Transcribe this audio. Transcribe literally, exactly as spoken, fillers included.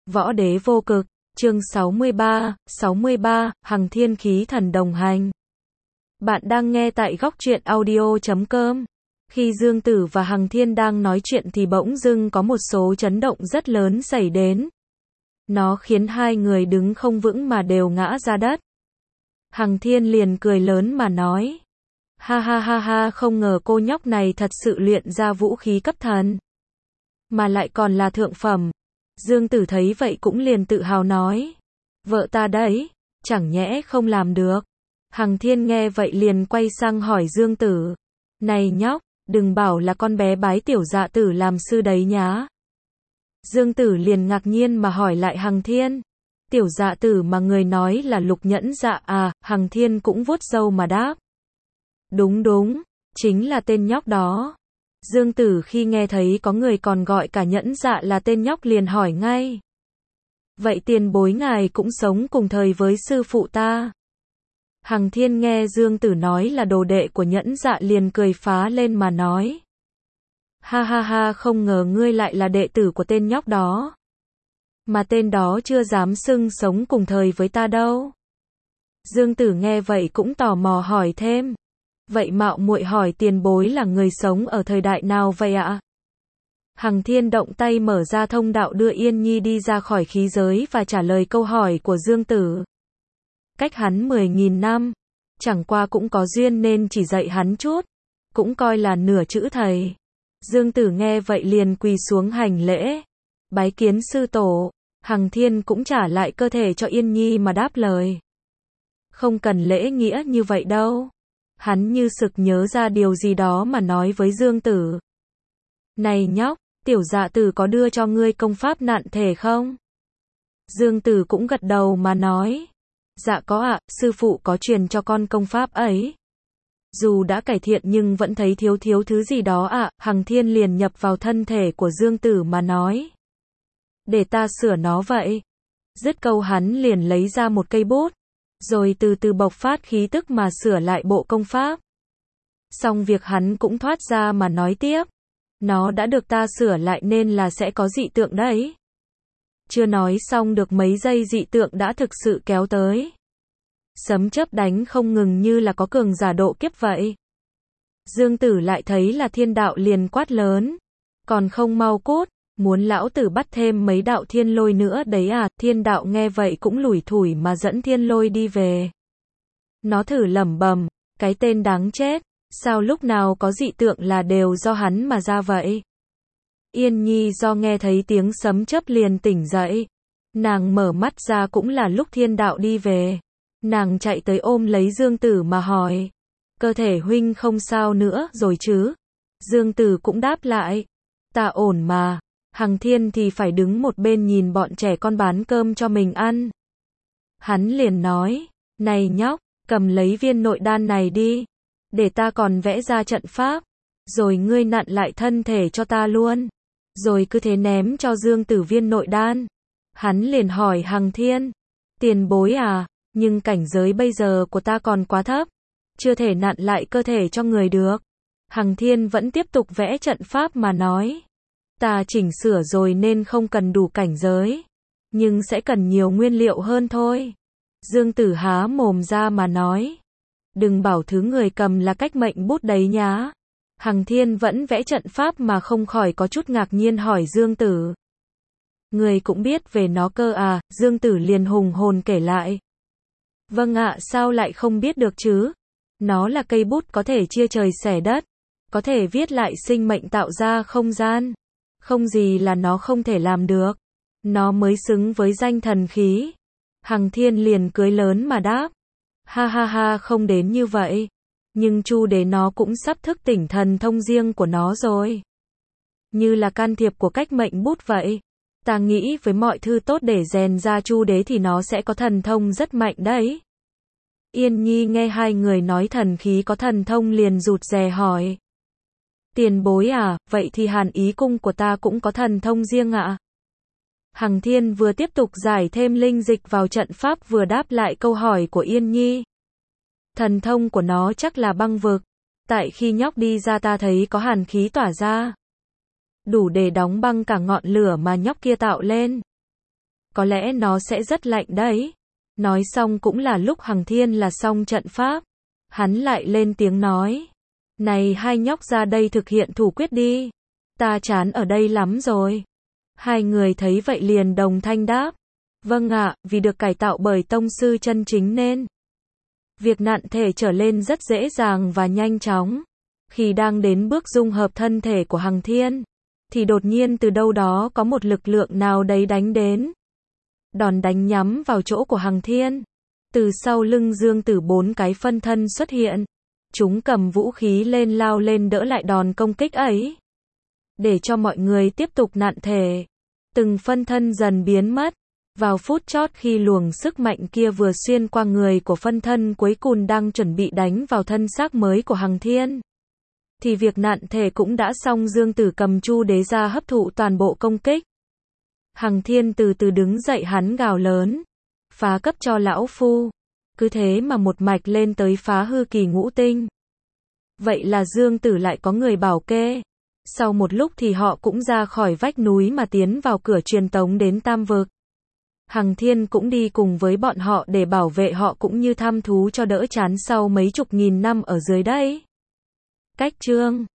Võ đế vô cực, chương sáu mươi ba, sáu mươi ba, Hằng Thiên khí thần đồng hành. Bạn đang nghe tại góc truyện audio chấm com. Khi Dương Tử và Hằng Thiên đang nói chuyện thì bỗng dưng có một số chấn động rất lớn xảy đến. Nó khiến hai người đứng không vững mà đều ngã ra đất. Hằng Thiên liền cười lớn mà nói. Ha ha ha ha, không ngờ cô nhóc này thật sự luyện ra vũ khí cấp thần. Mà lại còn là thượng phẩm. Dương Tử thấy vậy cũng liền tự hào nói. Vợ ta đấy, chẳng nhẽ không làm được. Hằng Thiên nghe vậy liền quay sang hỏi Dương Tử. Này nhóc, đừng bảo là con bé bái tiểu dạ tử làm sư đấy nhá. Dương Tử liền ngạc nhiên mà hỏi lại Hằng Thiên. Tiểu dạ tử mà người nói là Lục Nhẫn Dạ à? Hằng Thiên cũng vuốt râu mà đáp. Đúng đúng, chính là tên nhóc đó. Dương Tử khi nghe thấy có người còn gọi cả Nhẫn Dạ là tên nhóc liền hỏi ngay. Vậy tiền bối ngài cũng sống cùng thời với sư phụ ta? Hằng Thiên nghe Dương Tử nói là đồ đệ của Nhẫn Dạ liền cười phá lên mà nói. Ha ha ha, không ngờ ngươi lại là đệ tử của tên nhóc đó. Mà tên đó chưa dám xưng sống cùng thời với ta đâu. Dương Tử nghe vậy cũng tò mò hỏi thêm. Vậy mạo muội hỏi tiền bối là người sống ở thời đại nào vậy ạ? Hằng Thiên động tay mở ra thông đạo đưa Yên Nhi đi ra khỏi khí giới và trả lời câu hỏi của Dương Tử. Cách hắn mười nghìn năm, chẳng qua cũng có duyên nên chỉ dạy hắn chút, cũng coi là nửa chữ thầy. Dương Tử nghe vậy liền quỳ xuống hành lễ, bái kiến sư tổ. Hằng Thiên cũng trả lại cơ thể cho Yên Nhi mà đáp lời. Không cần lễ nghĩa như vậy đâu. Hắn như sực nhớ ra điều gì đó mà nói với Dương Tử. Này nhóc, tiểu dạ tử có đưa cho ngươi công pháp nạn thể không? Dương Tử cũng gật đầu mà nói. Dạ có ạ, sư phụ có truyền cho con công pháp ấy. Dù đã cải thiện nhưng vẫn thấy thiếu thiếu thứ gì đó ạ. Hằng Thiên liền nhập vào thân thể của Dương Tử mà nói. Để ta sửa nó vậy. Dứt câu hắn liền lấy ra một cây bút. Rồi từ từ bộc phát khí tức mà sửa lại bộ công pháp. Xong việc hắn cũng thoát ra mà nói tiếp. Nó đã được ta sửa lại nên là sẽ có dị tượng đấy. Chưa nói xong được mấy giây dị tượng đã thực sự kéo tới. Sấm chớp đánh không ngừng như là có cường giả độ kiếp vậy. Dương Tử lại thấy là thiên đạo liền quát lớn. Còn không mau cút, muốn lão tử bắt thêm mấy đạo thiên lôi nữa đấy à? Thiên đạo nghe vậy cũng lủi thủi mà dẫn thiên lôi đi về. Nó thử lẩm bẩm, cái tên đáng chết, sao lúc nào có dị tượng là đều do hắn mà ra vậy? Yên Nhi do nghe thấy tiếng sấm chớp liền tỉnh dậy. Nàng mở mắt ra cũng là lúc thiên đạo đi về. Nàng chạy tới ôm lấy Dương Tử mà hỏi. Cơ thể huynh không sao nữa rồi chứ? Dương Tử cũng đáp lại. Ta ổn mà. Hằng Thiên thì phải đứng một bên nhìn bọn trẻ con bán cơm cho mình ăn. Hắn liền nói. Này nhóc, cầm lấy viên nội đan này đi. Để ta còn vẽ ra trận pháp. Rồi ngươi nặn lại thân thể cho ta luôn. Rồi cứ thế ném cho Dương Tử viên nội đan. Hắn liền hỏi Hằng Thiên. Tiền bối à, nhưng cảnh giới bây giờ của ta còn quá thấp. Chưa thể nặn lại cơ thể cho người được. Hằng Thiên vẫn tiếp tục vẽ trận pháp mà nói. Ta chỉnh sửa rồi nên không cần đủ cảnh giới. Nhưng sẽ cần nhiều nguyên liệu hơn thôi. Dương Tử há mồm ra mà nói. Đừng bảo thứ người cầm là cách mệnh bút đấy nhá. Hằng Thiên vẫn vẽ trận pháp mà không khỏi có chút ngạc nhiên hỏi Dương Tử. Người cũng biết về nó cơ à? Dương Tử liền hùng hồn kể lại. Vâng ạ, sao lại không biết được chứ? Nó là cây bút có thể chia trời xẻ đất. Có thể viết lại sinh mệnh tạo ra không gian. Không gì là nó không thể làm được. Nó mới xứng với danh thần khí. Hằng Thiên liền cười lớn mà đáp. Ha ha ha, không đến như vậy. Nhưng Chu Đế nó cũng sắp thức tỉnh thần thông riêng của nó rồi. Như là can thiệp của cách mệnh bút vậy. Ta nghĩ với mọi thứ tốt để rèn ra Chu Đế thì nó sẽ có thần thông rất mạnh đấy. Yên Nhi nghe hai người nói thần khí có thần thông liền rụt rè hỏi. Tiền bối à, vậy thì Hàn Ý cung của ta cũng có thần thông riêng ạ? Hằng Thiên vừa tiếp tục giải thêm linh dịch vào trận pháp vừa đáp lại câu hỏi của Yên Nhi. Thần thông của nó chắc là băng vực. Tại khi nhóc đi ra ta thấy có hàn khí tỏa ra. Đủ để đóng băng cả ngọn lửa mà nhóc kia tạo lên. có lẽ nó sẽ rất lạnh đấy. Nói xong cũng là lúc Hằng Thiên là xong trận pháp. Hắn lại lên tiếng nói. Này hai nhóc ra đây thực hiện thủ quyết đi. Ta chán ở đây lắm rồi. Hai người thấy vậy liền đồng thanh đáp. Vâng ạ, vì được cải tạo bởi tông sư chân chính nên việc nặn thể trở lên rất dễ dàng và nhanh chóng. Khi đang đến bước dung hợp thân thể của Hằng Thiên, thì đột nhiên từ đâu đó có một lực lượng nào đấy đánh đến. Đòn đánh nhắm vào chỗ của Hằng Thiên. Từ sau lưng Dương Tử bốn cái phân thân xuất hiện. Chúng cầm vũ khí lên lao lên đỡ lại đòn công kích ấy. Để cho mọi người tiếp tục nặn thể. Từng phân thân dần biến mất. Vào phút chót khi luồng sức mạnh kia vừa xuyên qua người của phân thân cuối cùng đang chuẩn bị đánh vào thân xác mới của Hằng Thiên. Thì việc nặn thể cũng đã xong. Dương Tử cầm chu đế ra hấp thụ toàn bộ công kích. Hằng Thiên từ từ đứng dậy, hắn gào lớn. Phá cấp cho lão phu. Cứ thế mà một mạch lên tới phá hư kỳ ngũ tinh. Vậy là Dương Tử lại có người bảo kê. Sau một lúc thì họ cũng ra khỏi vách núi mà tiến vào cửa truyền tống đến Tam Vực. Hằng Thiên cũng đi cùng với bọn họ để bảo vệ họ cũng như thăm thú cho đỡ chán sau mấy chục nghìn năm ở dưới đây. Cách chương